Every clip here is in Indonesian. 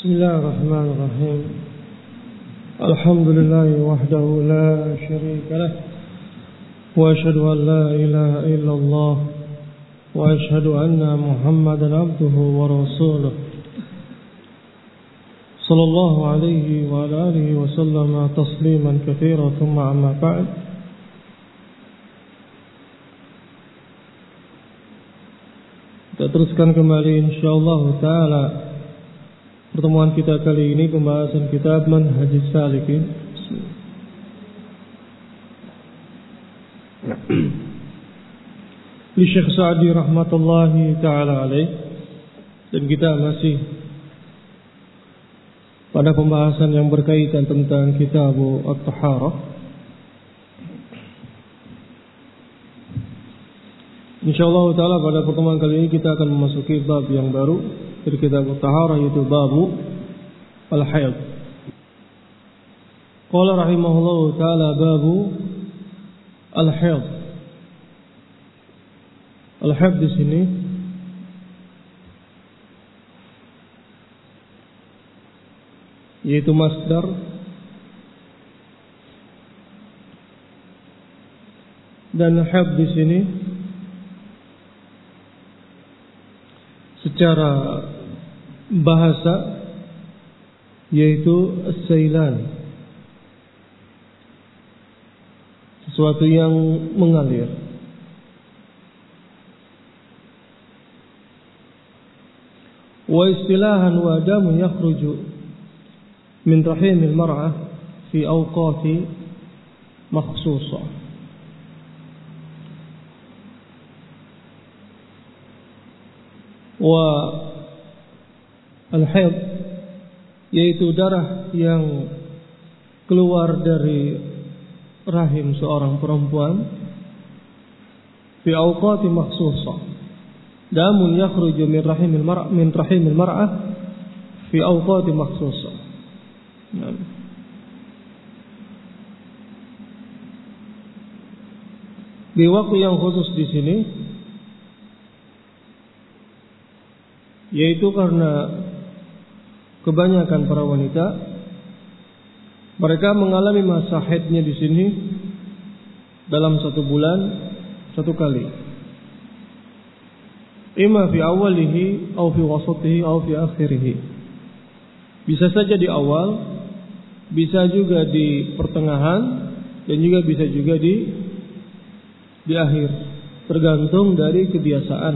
Bismillahirrahmanirrahim. Alhamdulillahi wahdahu la syarika lah. Wa asyhadu an la ilaha illallah. Wa asyhadu anna Muhammadan abduhu wa rasuluh. Sallallahu alaihi wa ala alihi wa sallama tasliman katsiran, thumma amma ba'd. Kita teruskan kembali insyaallah taala pertemuan kita kali ini, pembahasan kitab Manhajus Salikin. Li Syekh Sa'di rahmatullahi taala alaih. Dan kita masih pada pembahasan yang berkaitan tentang kitab At-Taharah. Insyaallah taala pada pertemuan kali ini kita akan memasuki bab yang baru dari kitab At-Taharah, yaitu babu al-haid. Qala rahimahullahu taala babu al-haid. Al-haid di sini yaitu masdar dan haid di sini secara bahasa yaitu as-sailan, sesuatu yang mengalir. Wa istilahan wa damu yakhruju min rahimil mar'ah fi awqati makhsusah. Wa al-haid yaitu darah yang keluar dari rahim seorang perempuan fi awqati makhsusah. Damun yakhruju min rahimil mar'ah fi awqati makhsusah. Di waktu yang khusus di sini, yaitu karena kebanyakan para wanita mereka mengalami masa haidnya di sini dalam satu bulan satu kali, imma fi awalihi atau fi wasatihi atau fi akhirihi. Bisa saja di awal, bisa juga di pertengahan, dan juga bisa juga di akhir, tergantung dari kebiasaan.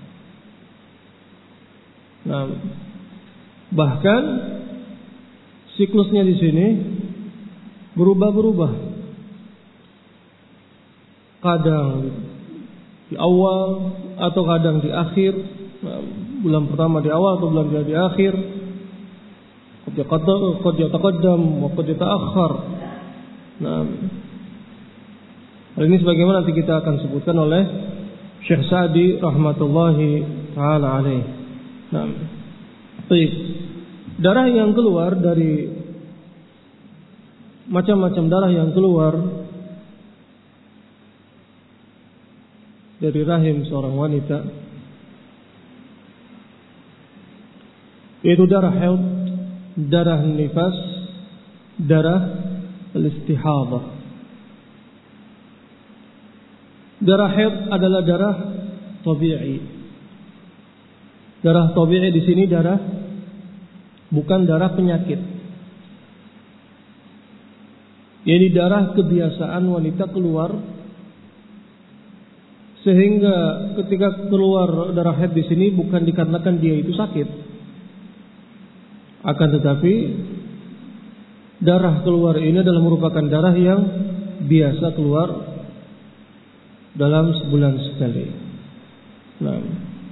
Nah, bahkan siklusnya di sini berubah-berubah. Kadang di awal atau kadang di akhir. Nah, bulan pertama di awal atau bulan kedua di akhir. Qad yataqaddam wa qad yata'akhkhar. Nah, hal ini sebagaimana nanti kita akan sebutkan oleh Syekh Sa'di rahmatullahi taala alaih. Nah, baik. Darah yang keluar dari macam-macam darah yang keluar dari rahim seorang wanita, yaitu darah haid, darah nifas, darah al-istihadhah. Darah haid adalah darah tabi'i. Darah tabi'i di sini darah, bukan darah penyakit. Ini darah kebiasaan wanita keluar, sehingga ketika keluar darah haid di sini bukan dikarenakan dia itu sakit, akan tetapi darah keluar ini adalah merupakan darah yang biasa keluar dalam sebulan sekali. Nah,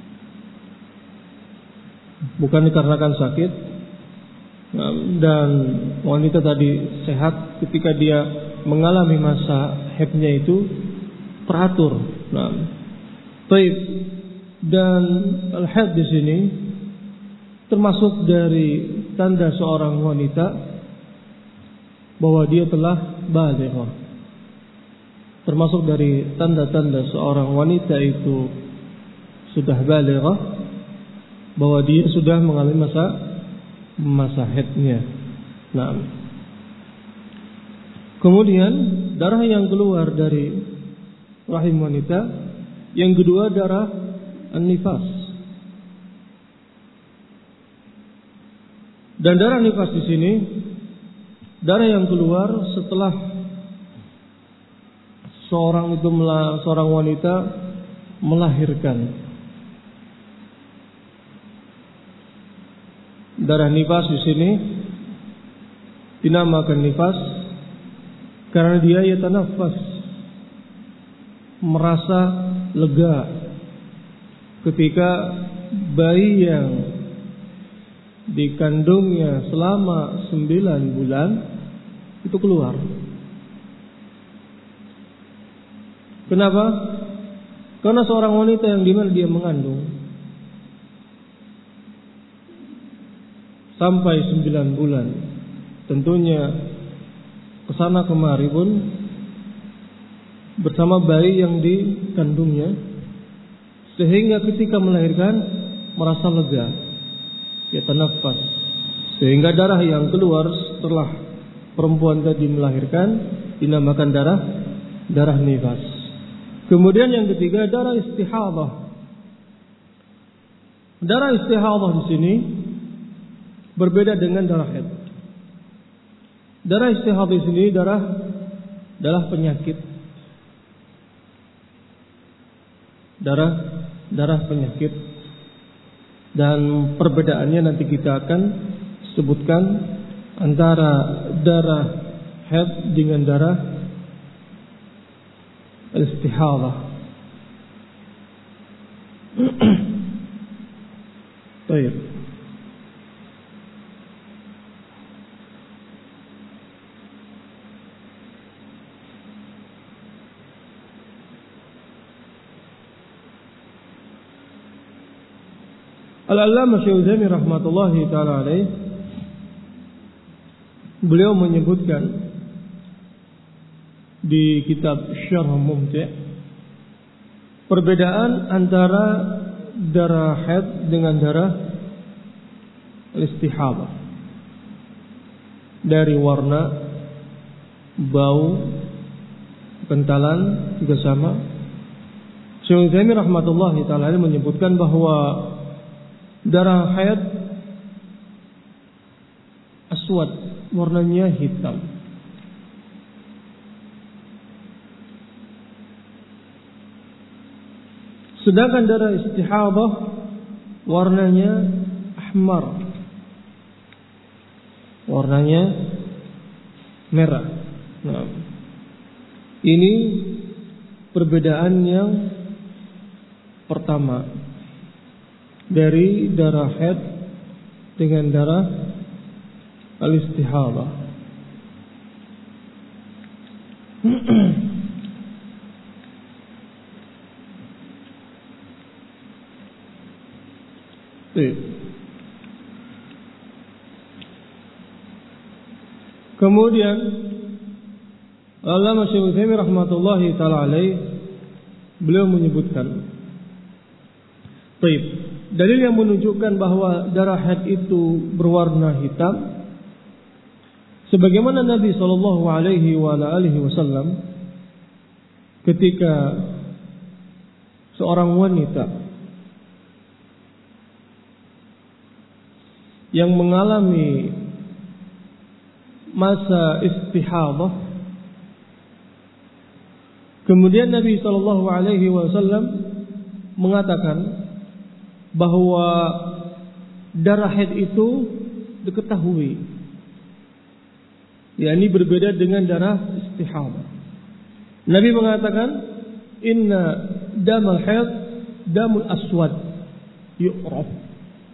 bukan dikarenakan sakit, dan wanita tadi sehat ketika dia mengalami masa haidnya itu teratur. Nah, baik. Dan al-haid di sini termasuk dari tanda seorang wanita bahwa dia telah balighah. Termasuk dari tanda-tanda seorang wanita itu sudah balighah, bahwa dia sudah mengalami masa masa haidnya. Nah, kemudian darah yang keluar dari rahim wanita, yang kedua darah an-nifas. Dan darah nifas di sini darah yang keluar setelah seorang wanita melahirkan. Darah nifas di sini dinamakan nifas karena dia yatanafas, merasa lega ketika bayi yang dikandungnya selama 9 bulan itu keluar. Kenapa? Karena seorang wanita yang dimana dia mengandung sampai 9 bulan, tentunya kesana kemari pun bersama bayi yang dikandungnya, sehingga ketika melahirkan merasa lega, yatanafas, sehingga darah yang keluar setelah perempuan tadi melahirkan dinamakan darah nifas. Kemudian yang ketiga darah istihadah. Darah istihadah di sini berbeda dengan darah haid. Darah istihadah di sini darah penyakit. Darah penyakit. Dan perbedaannya nanti kita akan sebutkan antara darah haid dengan darah istihadah. Baik. Al-Allamah Syekh Utsaimin rahmatullahi taala alaih, beliau menyebutkan di kitab Syarh Mumti' perbedaan antara darah haid dengan darah istihadah dari warna, bau, kentalan juga sama. Syekh Utsaimin rahmatullahi taala menyebutkan bahwa darah haid aswad, warnanya hitam. Sedangkan darah istihadah warnanya ahmar, warnanya merah. Nah, ini perbedaan yang pertama dari darah haid dengan darah al-istihadah. Kemudian Allamah Syekh Utsaimin rahmatullahi taala alaih, beliau menyebutkan dalil yang menunjukkan bahwa darah haid itu berwarna hitam, sebagaimana Nabi sallallahu alaihi wasallam ketika seorang wanita yang mengalami masa istihadah, kemudian Nabi sallallahu alaihi wasallam mengatakan bahwa darah haid itu diketahui, yakni berbeda dengan darah istihadah. Nabi mengatakan, inna damal haid damul aswad yu'raf.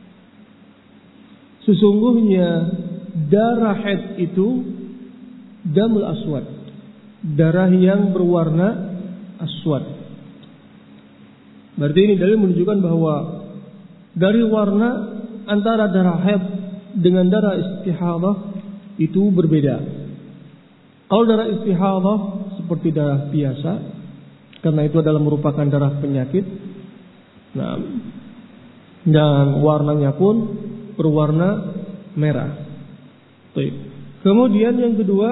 Sesungguhnya darah haid itu damul aswad, darah yang berwarna aswad. Berarti ini dalil menunjukkan bahwa dari warna antara darah haid dengan darah istihadah itu berbeda. Kalau darah istihadah seperti darah biasa, karena itu adalah merupakan darah penyakit. Nah, dan warnanya pun berwarna merah. Baik. Kemudian yang kedua,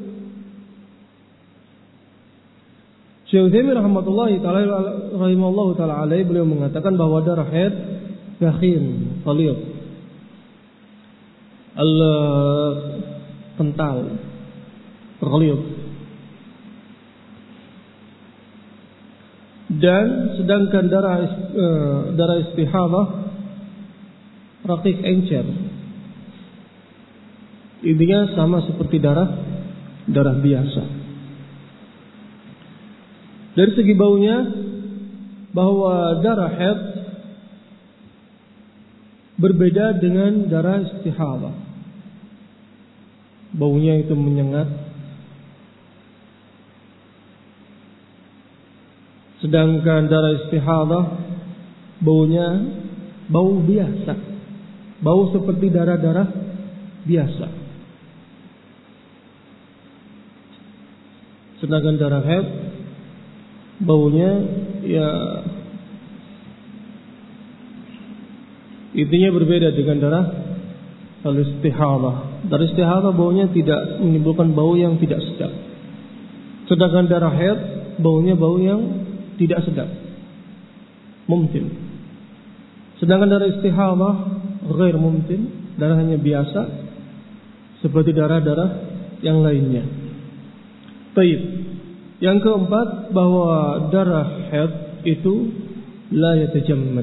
Syekh Utsaimin rahimahullahu taala alaihi beliau mengatakan bahwa darah haid yakhin, ghalidh, kental, ghalidh. Dan sedangkan darah istihadah raqiq, encer. Intinya sama seperti darah biasa. Dari segi baunya, bahwa darah haid berbeda dengan darah istihadah. Baunya itu menyengat. Sedangkan darah istihadah baunya bau biasa. Bau seperti darah-darah biasa. Sedangkan darah haid baunya ya intinya berbeda dengan darah al-istihadah. Darah istihadah baunya tidak menimbulkan bau yang tidak sedap. Sedangkan darah haid baunya bau yang tidak sedap, mumtin. Sedangkan darah istihadah ghair mumtin, darahnya biasa seperti darah-darah yang lainnya. Baik. Yang keempat, bahwa darah haid itu la yatajammad.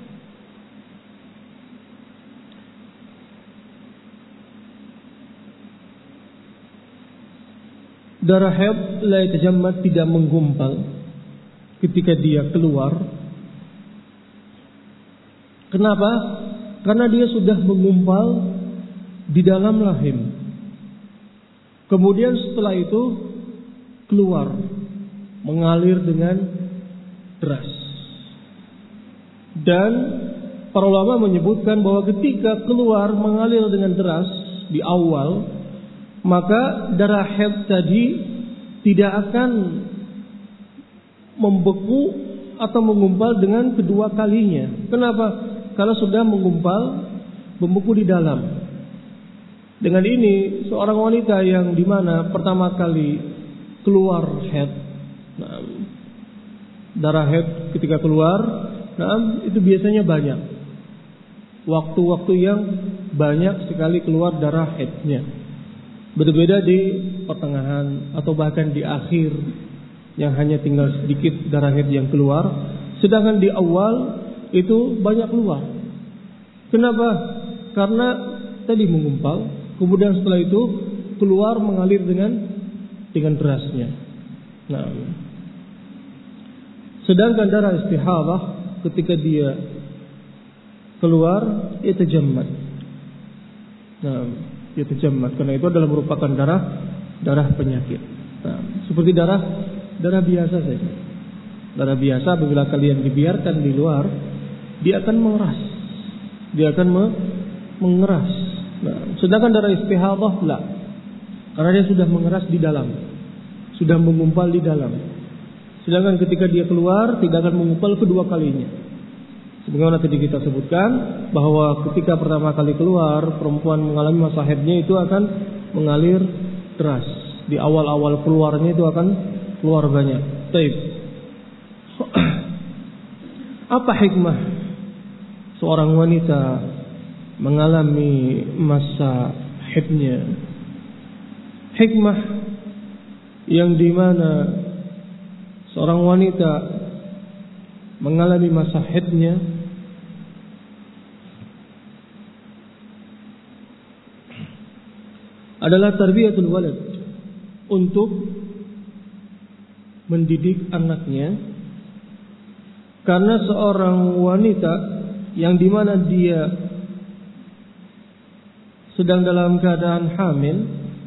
Darah haid la yatajammad, tidak menggumpal ketika dia keluar. Kenapa? Karena dia sudah menggumpal di dalam rahim. Kemudian setelah itu keluar, mengalir dengan deras. Dan para ulama menyebutkan bahwa ketika keluar mengalir dengan deras di awal, maka darah haid tadi tidak akan membeku atau menggumpal dengan kedua kalinya. Kenapa? Karena sudah menggumpal, membeku di dalam. Dengan ini seorang wanita yang dimana pertama kali keluar haid, darah haid ketika keluar, itu biasanya banyak. Waktu-waktu yang banyak sekali keluar darah haidnya. Berbeda di pertengahan atau bahkan di akhir yang hanya tinggal sedikit darah haid yang keluar. Sedangkan di awal itu banyak keluar. Kenapa? Karena tadi menggumpal, kemudian setelah itu keluar mengalir dengan derasnya. Nah, sedangkan darah istihadah ketika dia keluar yatajammad. Nah, yatajammad karena itu adalah merupakan darah penyakit. Nah, seperti darah biasa saja. Darah biasa apabila kalian dibiarkan di luar, dia akan mengeras. Dia akan mengeras. Nah, sedangkan darah istihadah la. Karena dia sudah mengeras di dalam, sudah mengumpal di dalam. Sedangkan ketika dia keluar tidak akan mengumpal kedua kalinya. Sebagaimana tadi kita sebutkan bahwa ketika pertama kali keluar, perempuan mengalami masa haidnya itu akan mengalir deras. Di awal-awal keluarnya itu akan keluar banyak. Baik. Apa hikmah seorang wanita mengalami masa haidnya? Hikmah yang dimana seorang wanita mengalami masa haidnya adalah tarbiyatul walad, untuk mendidik anaknya. Karena seorang wanita yang dimana dia sedang dalam keadaan hamil,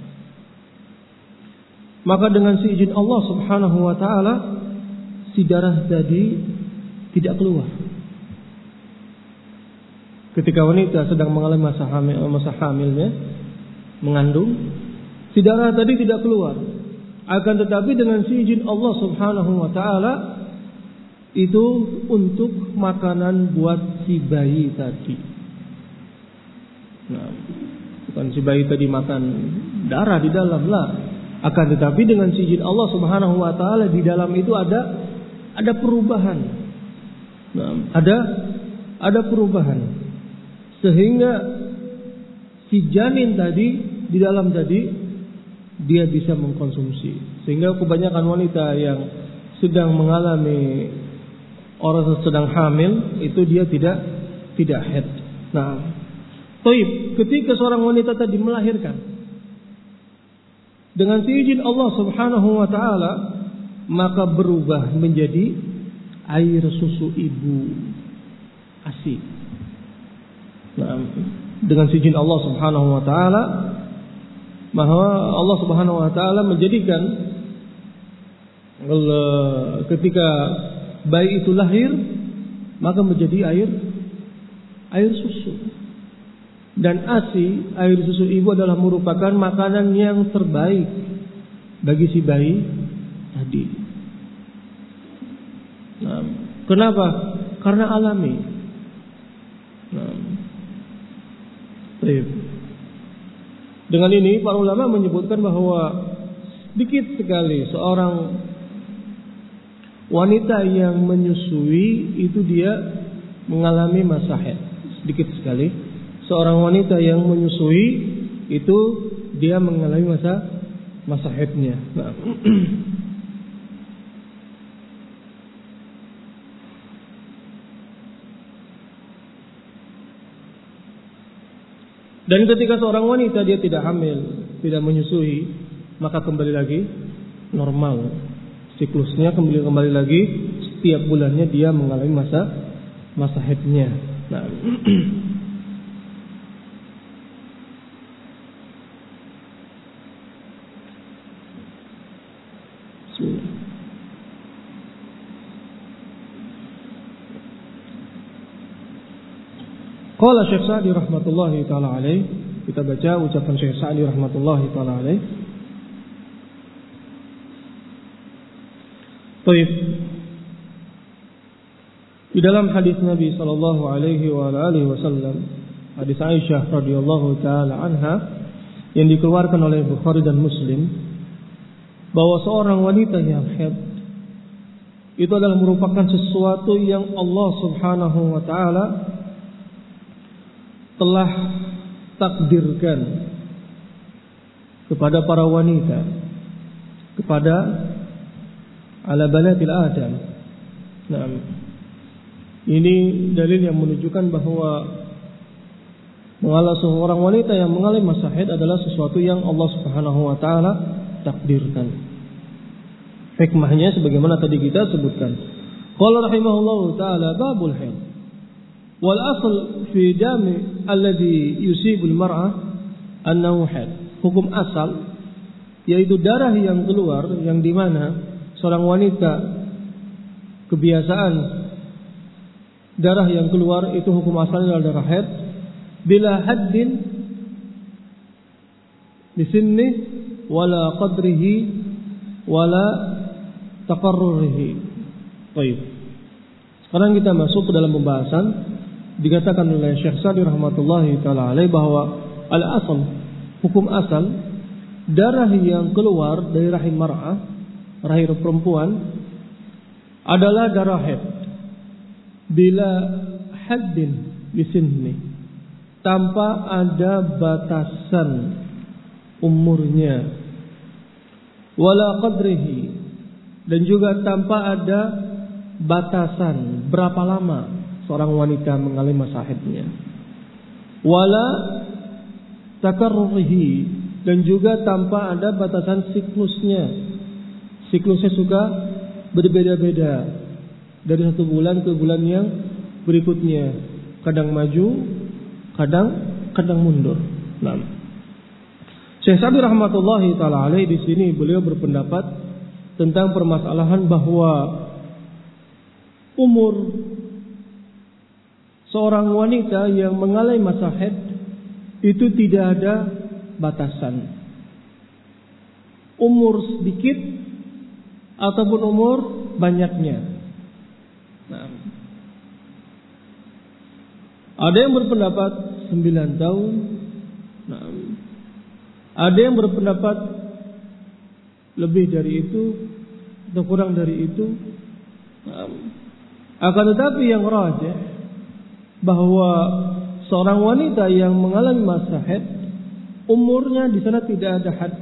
maka dengan seizin Allah Subhanahu wa taala si darah tadi tidak keluar. Ketika wanita sedang mengalami masa hamilnya, mengandung, si darah tadi tidak keluar. Akan tetapi dengan seizin Allah Subhanahu wa taala itu untuk makanan buat si bayi tadi. Nah, Bukan si bayi tadi makan darah di dalam lah. Akan tetapi dengan izin Allah Subhanahu wa taala di dalam itu ada perubahan. Nah, ada perubahan. Sehingga si janin tadi di dalam tadi dia bisa mengkonsumsi. Sehingga kebanyakan wanita yang sedang mengalami orang sedang hamil itu dia tidak haid. Nah, ketika seorang wanita tadi melahirkan dengan izin Allah Subhanahu wa taala, maka berubah menjadi air susu ibu ASI. Nah, dengan izin Allah Subhanahu wa taala, bahwa Allah Subhanahu wa taala menjadikan ketika bayi itu lahir maka menjadi air susu. Dan ASI, air susu ibu adalah merupakan makanan yang terbaik bagi si bayi tadi. Nah, kenapa? Karena alami. Nah, dengan ini para ulama menyebutkan bahwa sedikit sekali seorang wanita yang menyusui itu dia mengalami masa haid. Sedikit sekali seorang wanita yang menyusui itu dia mengalami masa haidnya. Nah. Dan ketika seorang wanita dia tidak hamil, tidak menyusui, maka kembali lagi normal. Siklusnya kembali lagi setiap bulannya dia mengalami masa haidnya. Nah. Qala Syekh Sa'di rahmatullahi taala alaih, kita baca ucapan Syekh Sa'di rahmatullahi taala alaih. Baik. Di dalam hadis Nabi sallallahu alaihi wa alihi wasallam, hadis Aisyah radhiyallahu taala anha yang dikeluarkan oleh Bukhari dan Muslim, bahwa seorang wanita yang haid itu adalah merupakan sesuatu yang Allah Subhanahu wa taala telah takdirkan kepada para wanita, kepada ala banatil Adam. Nah, ini dalil yang menunjukkan bahwa mengalami seorang wanita yang mengalami masa haid adalah sesuatu yang Allah Subhanahu wa taala takdirkan. Hikmahnya sebagaimana tadi kita sebutkan. Qala rahimahullahu taala babul haid. Wal asl fi dami alladhi yusibu al-mar'ah annahu haid. Hukum asal yaitu darah yang keluar yang di mana seorang wanita kebiasaan darah yang keluar itu hukum asalnya adalah darah haid bila haddin bisinni wala qadrihi wala taqarrurihi. Baik. Sekarang kita masuk ke dalam pembahasan. Dikatakan oleh Syekh Sa'di rahmatullahi taala alaih bahwa al-asal, hukum asal, darah yang keluar dari rahim mar'ah, rahim perempuan adalah darah haid bila haddin bisinni, tanpa ada batasan umurnya, wala qadrihi, dan juga tanpa ada batasan berapa lama seorang wanita mengalami masa haidnya, wala takarrurihi, dan juga tanpa ada batasan siklusnya. Siklusnya suka berbeda-beda dari satu bulan ke bulan yang berikutnya, kadang maju, kadang mundur. Nah, Syekh Sa'di rahmatullahi taala alaih di sini beliau berpendapat tentang permasalahan bahwa umur seorang wanita yang mengalami masa haid itu tidak ada batasan. Umur sedikit ataupun umur banyaknya. Nah, ada yang berpendapat 9 tahun. Nah, Ada yang berpendapat lebih dari itu atau kurang dari itu. Akan tetapi yang rajih bahwa seorang wanita yang mengalami masa haid, umurnya di sana tidak ada had,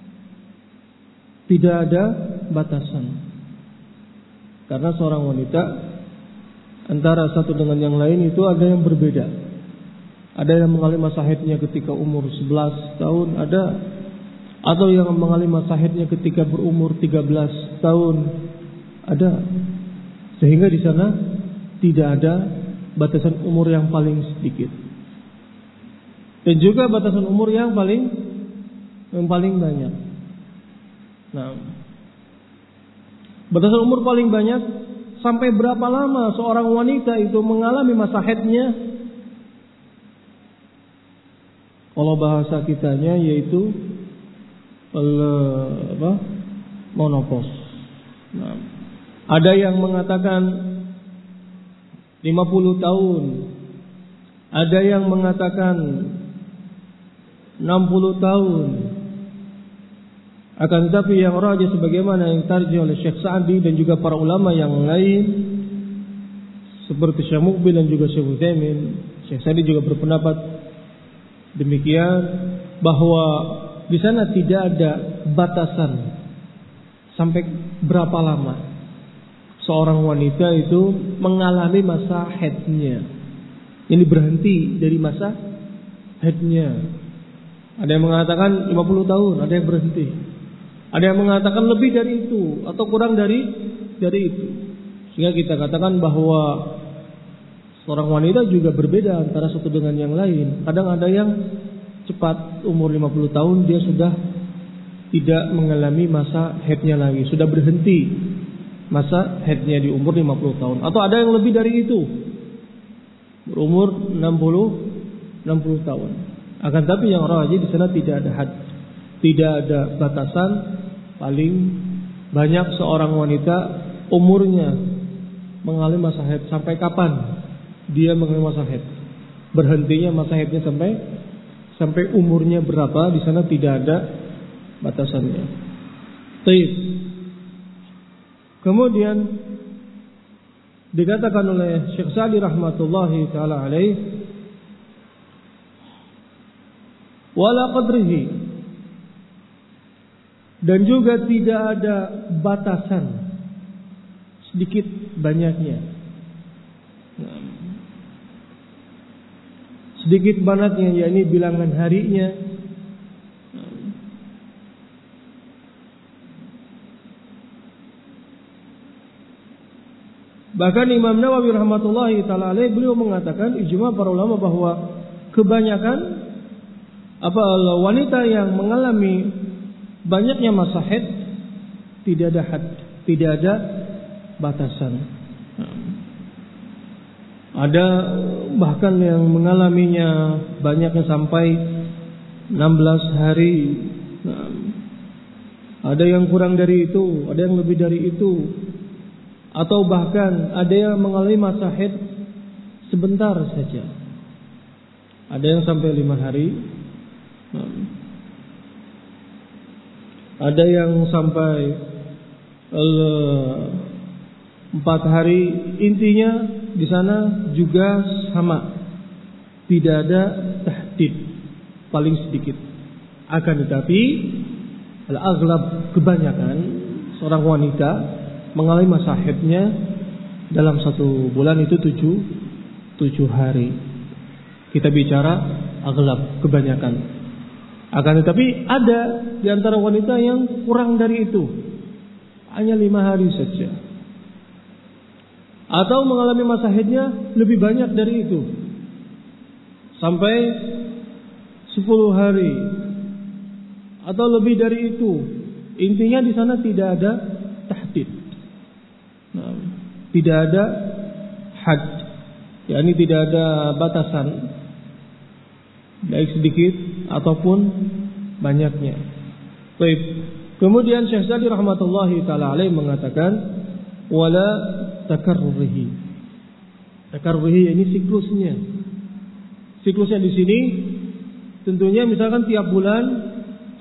tidak ada batasan. Karena seorang wanita antara satu dengan yang lain itu ada yang berbeda. Ada yang mengalami masa haidnya ketika umur 11 tahun, ada atau yang mengalami masa haidnya ketika berumur 13 tahun, ada. Sehingga di sana tidak ada batasan umur yang paling sedikit. Dan juga batasan umur yang paling banyak. Nah, batasan umur paling banyak sampai berapa lama seorang wanita itu mengalami masa haidnya? Kalau bahasa kitanya yaitu menopause. Nah, ada yang mengatakan 50 tahun, ada yang mengatakan 60 tahun. Akan tetapi yang rajih sebagaimana yang tarjih oleh Syekh Sa'di dan juga para ulama yang lain seperti Syekh Muqbil dan juga Syekh Utsaimin, Syekh Sa'di juga berpendapat demikian, bahwa di sana tidak ada batasan sampai berapa lama seorang wanita itu mengalami masa haidnya. Ini berhenti dari masa haidnya. Ada yang mengatakan 50 tahun, ada yang berhenti. Ada yang mengatakan lebih dari itu atau kurang dari itu. Sehingga kita katakan bahwa seorang wanita juga berbeda antara satu dengan yang lain. Kadang ada yang cepat umur 50 tahun dia sudah tidak mengalami masa haidnya lagi, sudah berhenti masa haidnya di umur 50 tahun. Atau ada yang lebih dari itu, berumur 60 tahun. Akan tapi yang rajih di sana tidak ada had, tidak ada batasan. Paling banyak seorang wanita umurnya mengalami masa haid sampai kapan dia mengalami masa haid. Berhentinya masa haidnya sampai umurnya berapa, di sana tidak ada batasannya. Baik. Kemudian dikatakan oleh Syekh Sa'di rahmatullahi taala alaih, wala qadrihi, dan juga tidak ada batasan sedikit banyaknya. Sedikit banyaknya, yakni bilangan harinya. Bahkan Imam Nawawi rahmatullahi taala alaih, beliau mengatakan ijma para ulama bahwa kebanyakan wanita yang mengalami banyaknya masa haid tidak ada had, tidak ada batasan. Ada bahkan yang mengalaminya banyaknya sampai 16 hari. Ada yang kurang dari itu, ada yang lebih dari itu. Atau bahkan ada yang mengalami masa haid sebentar saja. Ada yang sampai 5 hari. Ada yang sampai 4 hari. Intinya di sana juga sama, tidak ada tahdid, paling sedikit. Akan tetapi al-aghlab, kebanyakan seorang wanita mengalami masa haidnya dalam 1 bulan itu 7 hari. Kita bicara aghlab, kebanyakan. Akan tetapi ada di antara wanita yang kurang dari itu, hanya 5 hari saja. Atau mengalami masa haidnya lebih banyak dari itu, sampai 10 hari atau lebih dari itu. Intinya di sana tidak ada tahdid, tidak ada had, yakni tidak ada batasan, baik sedikit ataupun banyaknya. Baik. Kemudian Syekh Sa'di rahmatullahi taala alaih mengatakan wala takarrurihi. Takarrurihi ini siklusnya. Siklusnya di sini tentunya misalkan tiap bulan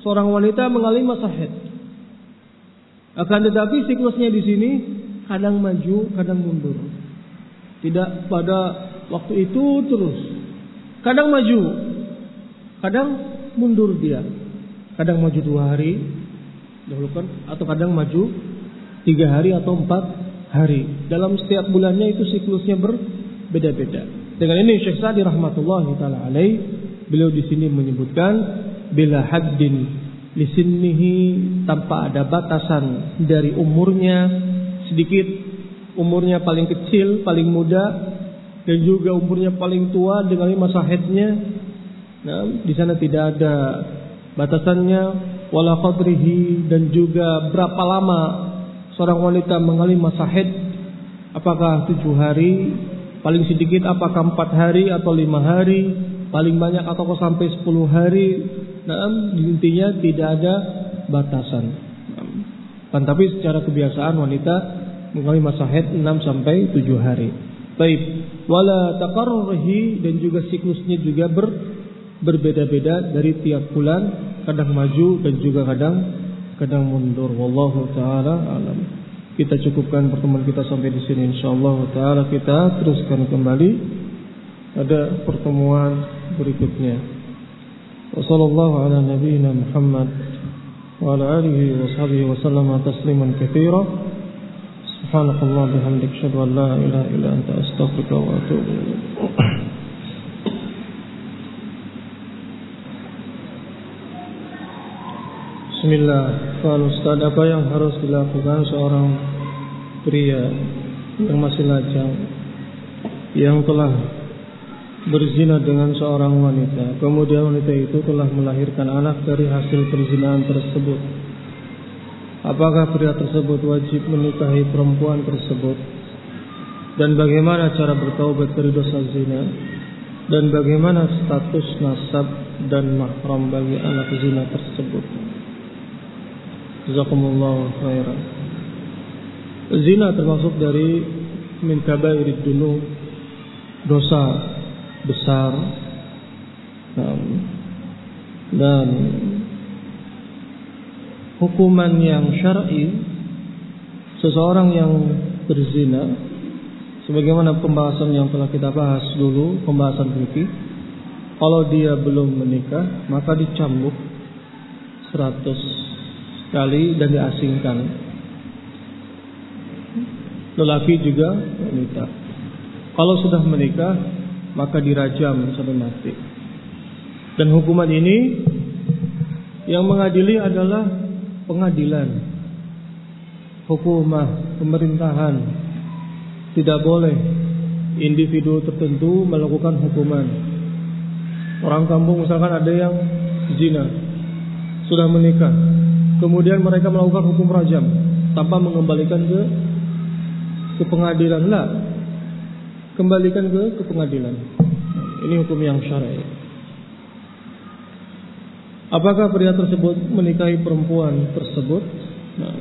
seorang wanita mengalami masa haid. Akan tetapi siklusnya di sini kadang maju, kadang mundur. Tidak pada waktu itu terus. Kadang maju, kadang mundur dia. Kadang maju 2 hari, dahulukan, atau kadang maju 3 hari atau 4 hari. Dalam setiap bulannya itu siklusnya berbeda-beda. Dengan ini Syekh Sa'di rahmatullahi taala alaih, beliau di sini menyebutkan bila haddin lisinnihi, tanpa ada batasan dari umurnya, sedikit umurnya paling kecil, paling muda, dan juga umurnya paling tua dengan masa haidnya. Nah, di sana tidak ada batasannya, wala qadrihi, dan juga berapa lama seorang wanita mengalami masa haid. Apakah 7 hari, paling sedikit apakah 4 hari atau 5 hari, paling banyak atau sampai 10 hari. Nah, intinya tidak ada batasan. Tapi secara kebiasaan wanita mengalami masa haid 6 sampai 7 hari. Baik, wala taqarrurihi, dan juga siklusnya juga berbeda-beda dari tiap bulan, kadang maju dan juga kadang mundur. Wallahu taala alam. Kita cukupkan pertemuan kita sampai di sini, insyaallah taala kita teruskan kembali pada pertemuan berikutnya. Wassallallahu ala nabiyyina Muhammad wa ala alihi wa sahbihi wa sallama tasliman katsira. Subhanakallah bihamdika asyhadu an la ilaha illa anta astaghfiruka wa atubu ilaik. Bismillah. Pak Ustaz, apa yang harus dilakukan seorang pria yang masih lajang, yang telah berzina dengan seorang wanita, kemudian wanita itu telah melahirkan anak dari hasil perzinahan tersebut? Apakah pria tersebut wajib menikahi perempuan tersebut? Dan bagaimana cara bertaubat dari dosa zina? Dan bagaimana status nasab dan mahram bagi anak zina tersebut? Jazakumullahu khairan. Zina termasuk dari min kabairid dunub, dosa besar, dan hukuman yang syar'i seseorang yang berzina, sebagaimana pembahasan yang telah kita bahas dulu, pembahasan fikih, kalau dia belum menikah maka dicambuk 100 kali dan diasingkan, lelaki juga wanita. Kalau sudah menikah maka dirajam sampai mati. Dan hukuman ini yang mengadili adalah pengadilan, hukumah, pemerintahan. Tidak boleh individu tertentu melakukan hukuman. Orang kampung misalkan ada yang zina, sudah menikah, kemudian mereka melakukan hukum rajam tanpa mengembalikan ke pengadilan. Lah, kembalikan ke pengadilan. Ini hukum yang syar'i. Apakah pria tersebut menikahi perempuan tersebut? Nah,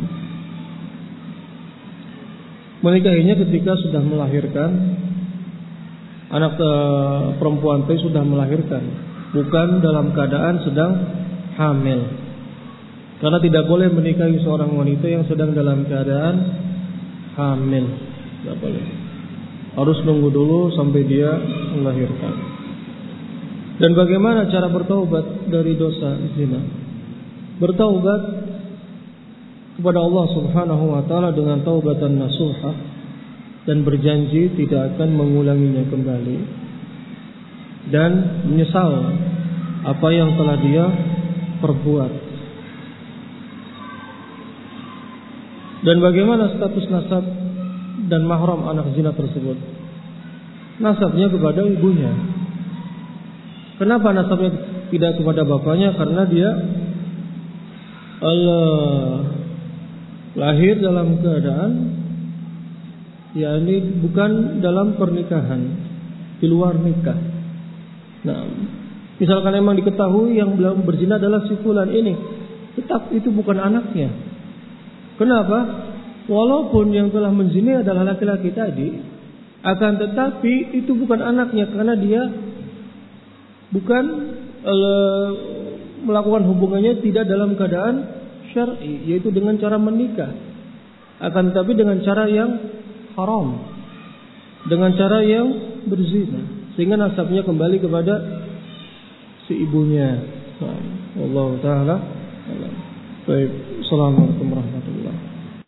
menikahinya ketika sudah melahirkan anak, perempuan itu sudah melahirkan, bukan dalam keadaan sedang hamil. Karena tidak boleh menikahi seorang wanita yang sedang dalam keadaan hamil. Tidak boleh. Harus nunggu dulu sampai dia melahirkan. Dan bagaimana cara bertaubat dari dosa zina? Bertaubat kepada Allah Subhanahu wa taala dengan taubatan nasuha, dan berjanji tidak akan mengulanginya kembali, dan menyesal apa yang telah dia perbuat. Dan bagaimana status nasab dan mahram anak zina tersebut? Nasabnya kepada ibunya. Kenapa nasabnya tidak kepada bapaknya? Karena dia lahir dalam keadaan, yakni bukan dalam pernikahan, di luar nikah. Nah, misalkan memang diketahui yang belum berzina adalah si fulan ini, tetap itu bukan anaknya. Kenapa? Walaupun yang telah menzina adalah laki-laki tadi, akan tetapi itu bukan anaknya, karena dia bukan melakukan hubungannya tidak dalam keadaan syar'i, yaitu dengan cara menikah, akan tetapi dengan cara yang haram, dengan cara yang berzina, sehingga nasabnya kembali kepada si ibunya. Allah taala. Baik, assalamualaikum warahmatullahi wabarakatuh.